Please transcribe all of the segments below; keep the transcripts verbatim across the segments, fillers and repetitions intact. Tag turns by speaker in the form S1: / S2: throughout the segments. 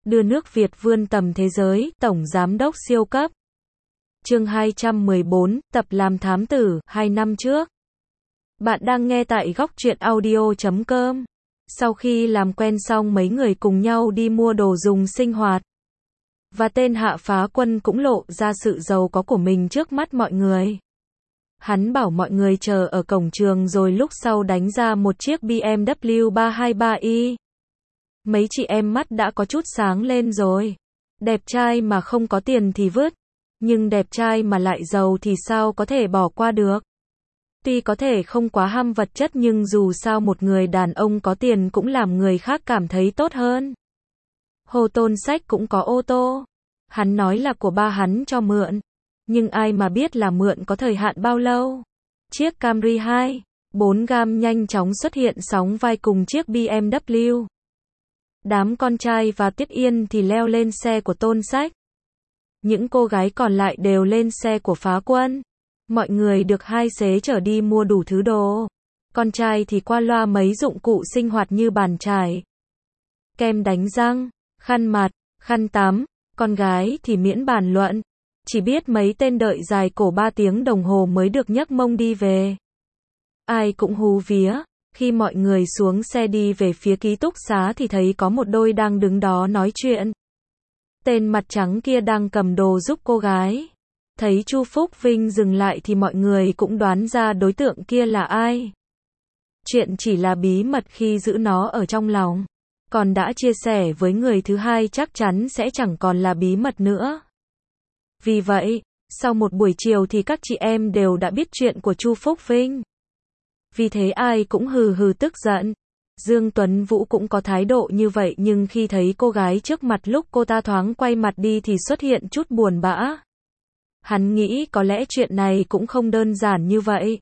S1: đưa nước Việt vươn tầm thế giới, tổng giám đốc siêu cấp. Chương hai trăm mười bốn, tập làm thám tử, hai năm trước. Bạn đang nghe tại góc truyện audio chấm com. Sau khi làm quen xong mấy người cùng nhau đi mua đồ dùng sinh hoạt. Và tên Hạ Phá Quân cũng lộ ra sự giàu có của mình trước mắt mọi người. Hắn bảo mọi người chờ ở cổng trường rồi lúc sau đánh ra một chiếc B M W ba hai ba i. Mấy chị em mắt đã có chút sáng lên rồi. Đẹp trai mà không có tiền thì vứt. Nhưng đẹp trai mà lại giàu thì sao có thể bỏ qua được. Tuy có thể không quá ham vật chất nhưng dù sao một người đàn ông có tiền cũng làm người khác cảm thấy tốt hơn. Hồ Tôn Sách cũng có ô tô. Hắn nói là của ba hắn cho mượn. Nhưng ai mà biết là mượn có thời hạn bao lâu. Chiếc Camry hai, bốn gam nhanh chóng xuất hiện sóng vai cùng chiếc B M W. Đám con trai và Tiết Yên thì leo lên xe của Tôn Sách. Những cô gái còn lại đều lên xe của Phá Quân. Mọi người được hai xế chở đi mua đủ thứ đồ. Con trai thì qua loa mấy dụng cụ sinh hoạt như bàn chải, kem đánh răng, khăn mặt, khăn tắm. Con gái thì miễn bàn luận. Chỉ biết mấy tên đợi dài cổ ba tiếng đồng hồ mới được nhấc mông đi về. Ai cũng hú vía. Khi mọi người xuống xe đi về phía ký túc xá thì thấy có một đôi đang đứng đó nói chuyện. Tên mặt trắng kia đang cầm đồ giúp cô gái. Thấy Chu Phúc Vinh dừng lại thì mọi người cũng đoán ra đối tượng kia là ai. Chuyện chỉ là bí mật khi giữ nó ở trong lòng. Còn đã chia sẻ với người thứ hai chắc chắn sẽ chẳng còn là bí mật nữa. Vì vậy, sau một buổi chiều thì các chị em đều đã biết chuyện của Chu Phúc Vinh. Vì thế ai cũng hừ hừ tức giận. Dương Tuấn Vũ cũng có thái độ như vậy nhưng khi thấy cô gái trước mặt lúc cô ta thoáng quay mặt đi thì xuất hiện chút buồn bã. Hắn nghĩ có lẽ chuyện này cũng không đơn giản như vậy.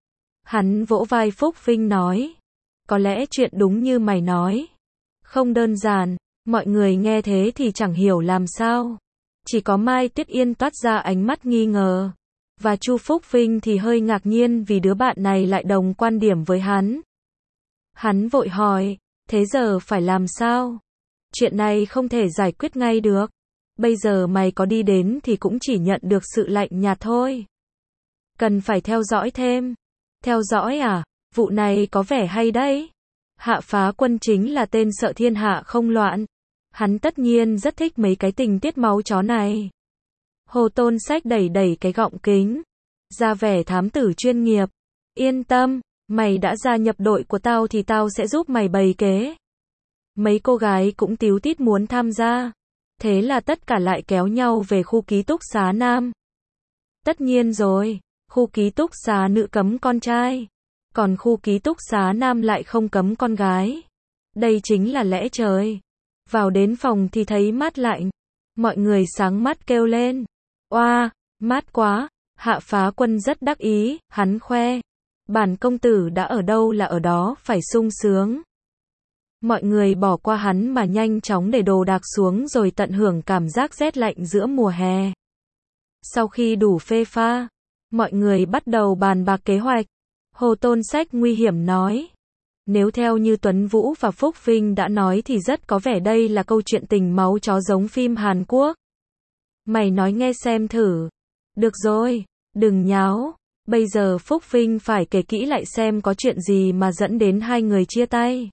S1: Hắn vỗ vai Phúc Vinh nói. Có lẽ chuyện đúng như mày nói. Không đơn giản, mọi người nghe thế thì chẳng hiểu làm sao. Chỉ có Mai Tuyết Yên toát ra ánh mắt nghi ngờ. Và Chu Phúc Vinh thì hơi ngạc nhiên vì đứa bạn này lại đồng quan điểm với hắn. Hắn vội hỏi, thế giờ phải làm sao? Chuyện này không thể giải quyết ngay được. Bây giờ mày có đi đến thì cũng chỉ nhận được sự lạnh nhạt thôi. Cần phải theo dõi thêm. Theo dõi à? Vụ này có vẻ hay đấy. Hạ Phá Quân chính là tên sợ thiên hạ không loạn. Hắn tất nhiên rất thích mấy cái tình tiết máu chó này. Hồ Tôn Sách đẩy đẩy cái gọng kính. Ra vẻ thám tử chuyên nghiệp. Yên tâm, mày đã gia nhập đội của tao thì tao sẽ giúp mày bày kế. Mấy cô gái cũng tíu tít muốn tham gia. Thế là tất cả lại kéo nhau về khu ký túc xá nam. Tất nhiên rồi, khu ký túc xá nữ cấm con trai. Còn khu ký túc xá nam lại không cấm con gái. Đây chính là lẽ trời. Vào đến phòng thì thấy mát lạnh. Mọi người sáng mắt kêu lên. Oa, mát quá. Hạ Phá Quân rất đắc ý, hắn khoe. Bản công tử đã ở đâu là ở đó, phải sung sướng. Mọi người bỏ qua hắn mà nhanh chóng để đồ đạc xuống rồi tận hưởng cảm giác rét lạnh giữa mùa hè. Sau khi đủ phê pha, mọi người bắt đầu bàn bạc kế hoạch. Hồ Tôn Sách nguy hiểm nói. Nếu theo như Tuấn Vũ và Phúc Vinh đã nói thì rất có vẻ đây là câu chuyện tình máu chó giống phim Hàn Quốc. Mày nói nghe xem thử. Được rồi, đừng nháo. Bây giờ Phúc Vinh phải kể kỹ lại xem có chuyện gì mà dẫn đến hai người chia tay.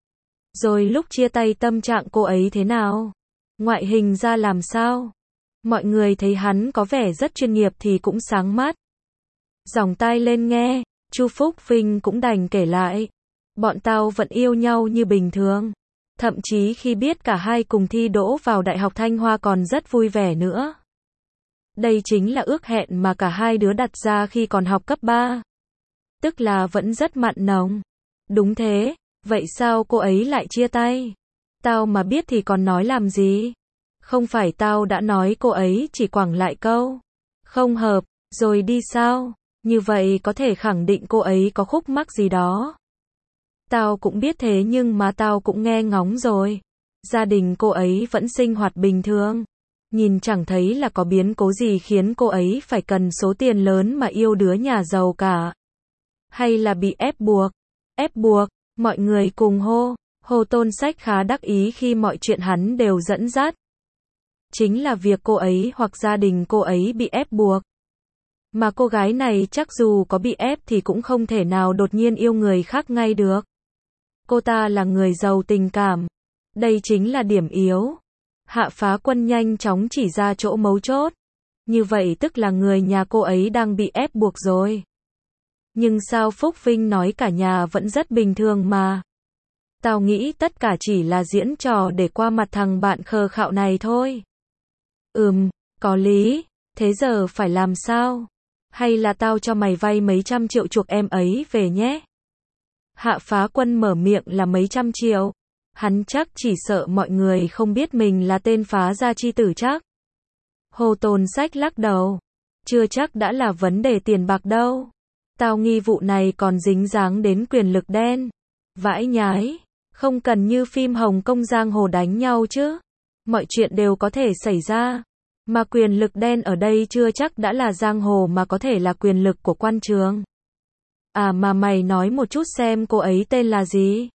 S1: Rồi lúc chia tay tâm trạng cô ấy thế nào? Ngoại hình ra làm sao? Mọi người thấy hắn có vẻ rất chuyên nghiệp thì cũng sáng mắt. Dòng tai lên nghe, Chu Phúc Vinh cũng đành kể lại. Bọn tao vẫn yêu nhau như bình thường. Thậm chí khi biết cả hai cùng thi đỗ vào Đại học Thanh Hoa còn rất vui vẻ nữa. Đây chính là ước hẹn mà cả hai đứa đặt ra khi còn học cấp ba. Tức là vẫn rất mặn nồng. Đúng thế, vậy sao cô ấy lại chia tay? Tao mà biết thì còn nói làm gì? Không phải tao đã nói cô ấy chỉ quẳng lại câu không hợp, rồi đi sao? Như vậy có thể khẳng định cô ấy có khúc mắc gì đó. Tao cũng biết thế nhưng mà tao cũng nghe ngóng rồi. Gia đình cô ấy vẫn sinh hoạt bình thường. Nhìn chẳng thấy là có biến cố gì khiến cô ấy phải cần số tiền lớn mà yêu đứa nhà giàu cả. Hay là bị ép buộc? Ép buộc, mọi người cùng hô. Hồ Tôn Sách khá đắc ý khi mọi chuyện hắn đều dẫn dắt. Chính là việc cô ấy hoặc gia đình cô ấy bị ép buộc. Mà cô gái này chắc dù có bị ép thì cũng không thể nào đột nhiên yêu người khác ngay được. Cô ta là người giàu tình cảm. Đây chính là điểm yếu. Hạ Phá Quân nhanh chóng chỉ ra chỗ mấu chốt. Như vậy tức là người nhà cô ấy đang bị ép buộc rồi. Nhưng sao Phúc Vinh nói cả nhà vẫn rất bình thường mà. Tao nghĩ tất cả chỉ là diễn trò để qua mặt thằng bạn khờ khạo này thôi. Ừm, có lý. Thế giờ phải làm sao? Hay là tao cho mày vay mấy trăm triệu chuộc em ấy về nhé? Hạ Phá Quân mở miệng là mấy trăm triệu. Hắn chắc chỉ sợ mọi người không biết mình là tên phá gia chi tử chắc. Hồ Tôn Sách lắc đầu. Chưa chắc đã là vấn đề tiền bạc đâu. Tao nghi vụ này còn dính dáng đến quyền lực đen. Vãi nhái. Không cần như phim Hồng Kông giang hồ đánh nhau chứ. Mọi chuyện đều có thể xảy ra. Mà quyền lực đen ở đây chưa chắc đã là giang hồ mà có thể là quyền lực của quan trường. À mà mày nói một chút xem cô ấy tên là gì?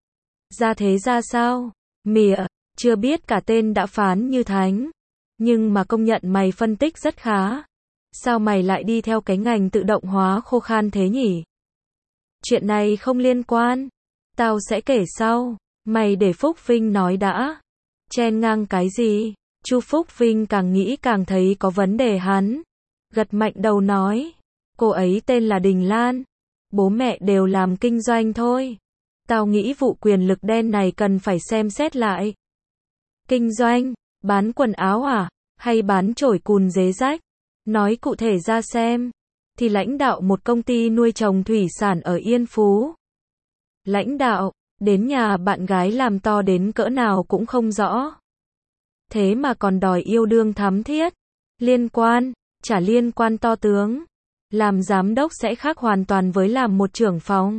S1: Ra thế ra sao? Mỉa, chưa biết cả tên đã phán như thánh. Nhưng mà công nhận mày phân tích rất khá. Sao mày lại đi theo cái ngành tự động hóa khô khan thế nhỉ? Chuyện này không liên quan. Tao sẽ kể sau. Mày để Phúc Vinh nói đã. Chen ngang cái gì? Chu Phúc Vinh càng nghĩ càng thấy có vấn đề hắn. Gật mạnh đầu nói. Cô ấy tên là Đình Lan. Bố mẹ đều làm kinh doanh thôi. Tao nghĩ vụ quyền lực đen này cần phải xem xét lại. Kinh doanh? Bán quần áo à? Hay bán chổi cùn dế rách? Nói cụ thể ra xem. Thì lãnh đạo một công ty nuôi trồng thủy sản ở Yên Phú. Lãnh đạo, đến nhà bạn gái làm to đến cỡ nào cũng không rõ. Thế mà còn đòi yêu đương thắm thiết. Liên quan, chả liên quan to tướng. Làm giám đốc sẽ khác hoàn toàn với làm một trưởng phòng.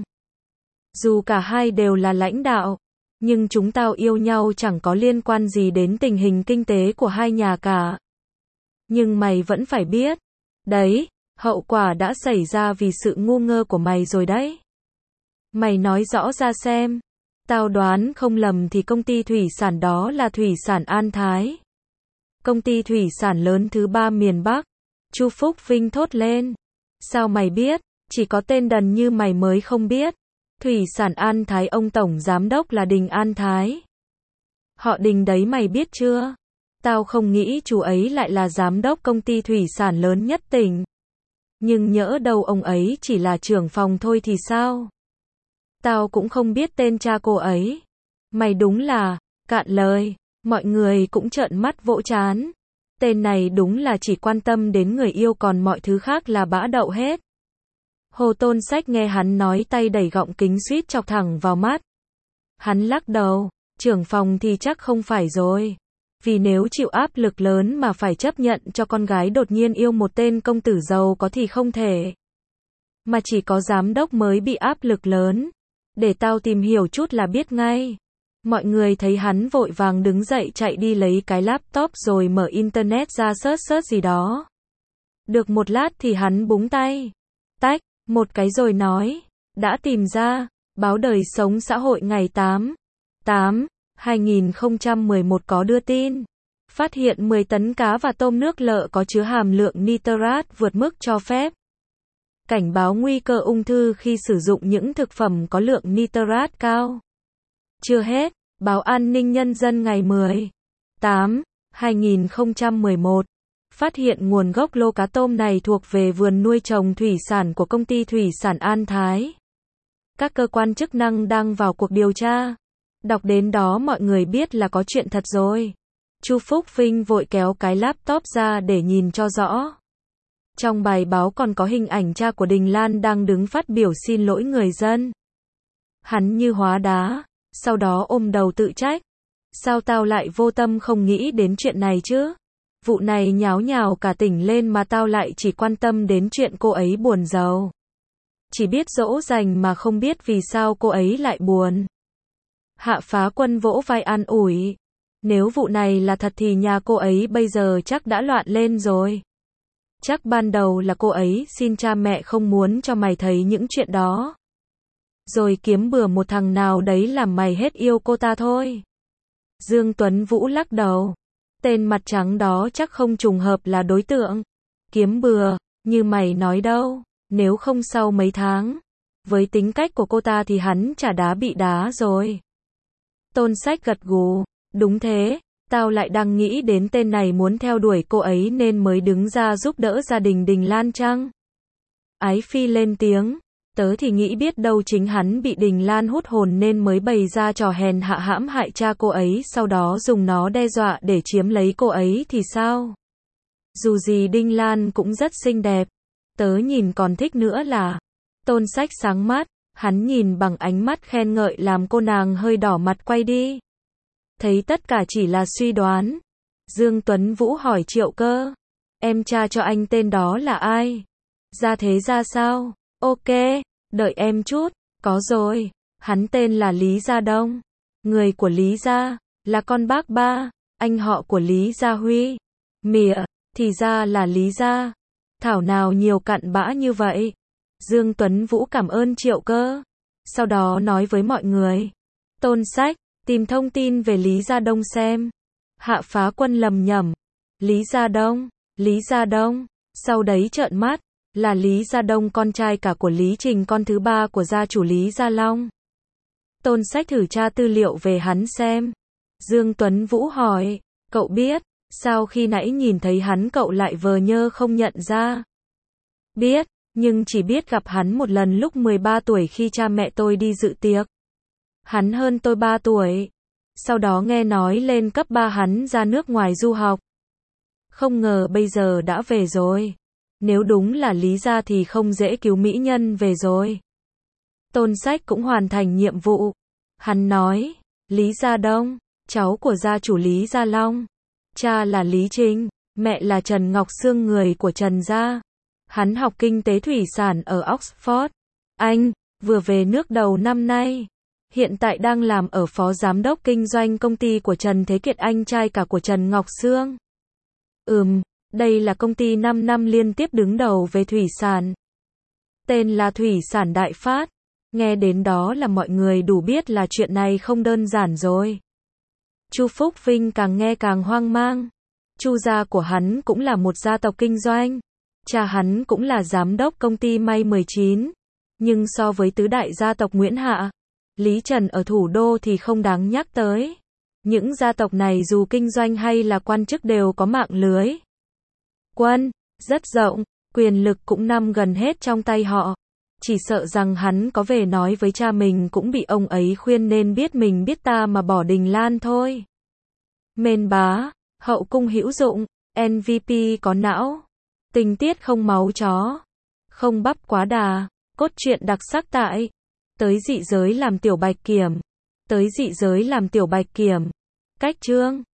S1: Dù cả hai đều là lãnh đạo, nhưng chúng tao yêu nhau chẳng có liên quan gì đến tình hình kinh tế của hai nhà cả. Nhưng mày vẫn phải biết. Đấy, hậu quả đã xảy ra vì sự ngu ngơ của mày rồi đấy. Mày nói rõ ra xem. Tao đoán không lầm thì công ty thủy sản đó là Thủy sản An Thái. Công ty thủy sản lớn thứ ba miền Bắc. Chu Phúc Vinh thốt lên. Sao mày biết? Chỉ có tên đần như mày mới không biết. Thủy sản An Thái ông tổng giám đốc là Đình An Thái. Họ Đình đấy mày biết chưa? Tao không nghĩ chú ấy lại là giám đốc công ty thủy sản lớn nhất tỉnh. Nhưng nhỡ đâu ông ấy chỉ là trưởng phòng thôi thì sao? Tao cũng không biết tên cha cô ấy. Mày đúng là, cạn lời. Mọi người cũng trợn mắt vỗ trán. Tên này đúng là chỉ quan tâm đến người yêu còn mọi thứ khác là bã đậu hết. Hồ Tôn Sách nghe hắn nói tay đẩy gọng kính suýt chọc thẳng vào mắt. Hắn lắc đầu, trưởng phòng thì chắc không phải rồi. Vì nếu chịu áp lực lớn mà phải chấp nhận cho con gái đột nhiên yêu một tên công tử giàu có thì không thể. Mà chỉ có giám đốc mới bị áp lực lớn. Để tao tìm hiểu chút là biết ngay. Mọi người thấy hắn vội vàng đứng dậy chạy đi lấy cái laptop rồi mở internet ra search search gì đó. Được một lát thì hắn búng tay. Tách, một cái rồi nói. Đã tìm ra. Báo Đời Sống Xã Hội ngày tám tám hai nghìn không trăm mười một có đưa tin. Phát hiện mười tấn cá và tôm nước lợ có chứa hàm lượng nitrat vượt mức cho phép. Cảnh báo nguy cơ ung thư khi sử dụng những thực phẩm có lượng nitrat cao. Chưa hết, báo An ninh Nhân dân ngày mười tám hai nghìn không trăm mười một phát hiện nguồn gốc lô cá tôm này thuộc về vườn nuôi trồng thủy sản của công ty Thủy sản An Thái. Các cơ quan chức năng đang vào cuộc điều tra. Đọc đến đó mọi người biết là có chuyện thật rồi. Chu Phúc Vinh vội kéo cái laptop ra để nhìn cho rõ. Trong bài báo còn có hình ảnh cha của Đình Lan đang đứng phát biểu xin lỗi người dân. Hắn như hóa đá, sau đó ôm đầu tự trách. Sao tao lại vô tâm không nghĩ đến chuyện này chứ? Vụ này nháo nhào cả tỉnh lên mà tao lại chỉ quan tâm đến chuyện cô ấy buồn giàu. Chỉ biết dỗ dành mà không biết vì sao cô ấy lại buồn. Hạ Phá Quân vỗ vai an ủi. Nếu vụ này là thật thì nhà cô ấy bây giờ chắc đã loạn lên rồi. Chắc ban đầu là cô ấy xin cha mẹ không muốn cho mày thấy những chuyện đó. Rồi kiếm bừa một thằng nào đấy làm mày hết yêu cô ta thôi. Dương Tuấn Vũ lắc đầu. Tên mặt trắng đó chắc không trùng hợp là đối tượng. Kiếm bừa, như mày nói đâu, nếu không sau mấy tháng. Với tính cách của cô ta thì hắn chả đá bị đá rồi. Tôn Sách gật gù, đúng thế, tao lại đang nghĩ đến tên này muốn theo đuổi cô ấy nên mới đứng ra giúp đỡ gia đình Đình Lan chăng? Ái Phi lên tiếng, tớ thì nghĩ biết đâu chính hắn bị Đình Lan hút hồn nên mới bày ra trò hèn hạ hãm hại cha cô ấy, sau đó dùng nó đe dọa để chiếm lấy cô ấy thì sao? Dù gì Đinh Lan cũng rất xinh đẹp, tớ nhìn còn thích nữa là. Tôn Sách sáng mắt, hắn nhìn bằng ánh mắt khen ngợi làm cô nàng hơi đỏ mặt quay đi. Thấy tất cả chỉ là suy đoán. Dương Tuấn Vũ hỏi Triệu Cơ, em tra cho anh tên đó là ai? Ra thế ra sao? Ok, đợi em chút, có rồi, hắn tên là Lý Gia Đông. Người của Lý Gia, là con bác ba, anh họ của Lý Gia Huy. Mỉa, thì ra là Lý Gia. Thảo nào nhiều cặn bã như vậy. Dương Tuấn Vũ cảm ơn Triệu Cơ. Sau đó nói với mọi người. Tôn Sách, tìm thông tin về Lý Gia Đông xem. Hạ Phá Quân lầm nhầm. Lý Gia Đông, Lý Gia Đông. Sau đấy trợn mắt. Là Lý Gia Đông con trai cả của Lý Trình, con thứ ba của gia chủ Lý Gia Long. Tôn Sách thử tra tư liệu về hắn xem. Dương Tuấn Vũ hỏi, cậu biết, sao khi nãy nhìn thấy hắn cậu lại vờ nhơ không nhận ra? Biết, nhưng chỉ biết gặp hắn một lần lúc mười ba tuổi khi cha mẹ tôi đi dự tiệc. Hắn hơn tôi ba tuổi. Sau đó nghe nói lên cấp ba hắn ra nước ngoài du học. Không ngờ bây giờ đã về rồi. Nếu đúng là Lý Gia thì không dễ cứu mỹ nhân về rồi. Tôn Sách cũng hoàn thành nhiệm vụ. Hắn nói, Lý Gia Đông, cháu của gia chủ Lý Gia Long. Cha là Lý Trình, mẹ là Trần Ngọc Sương, người của Trần Gia. Hắn học kinh tế thủy sản ở Oxford, Anh, vừa về nước đầu năm nay. Hiện tại đang làm ở phó giám đốc kinh doanh công ty của Trần Thế Kiệt, anh trai cả của Trần Ngọc Sương. Ừm, đây là công ty năm năm liên tiếp đứng đầu về thủy sản. Tên là Thủy sản Đại Phát. Nghe đến đó là mọi người đủ biết là chuyện này không đơn giản rồi. Chu Phúc Vinh càng nghe càng hoang mang. Chu gia của hắn cũng là một gia tộc kinh doanh. Cha hắn cũng là giám đốc công ty may mười chín. Nhưng so với tứ đại gia tộc Nguyễn Hạ, Lý Trần ở thủ đô thì không đáng nhắc tới. Những gia tộc này dù kinh doanh hay là quan chức đều có mạng lưới quân rất rộng, quyền lực cũng nằm gần hết trong tay họ. Chỉ sợ rằng hắn có về nói với cha mình cũng bị ông ấy khuyên nên biết mình biết ta mà bỏ Đình Lan thôi. Mên bá, hậu cung hữu dụng, em vê pê có não, tình tiết không máu chó, không bắp quá đà, cốt truyện đặc sắc tại Tới Dị Giới làm Tiểu Bạch Kiểm. Tới Dị Giới làm Tiểu Bạch Kiểm. Cách chương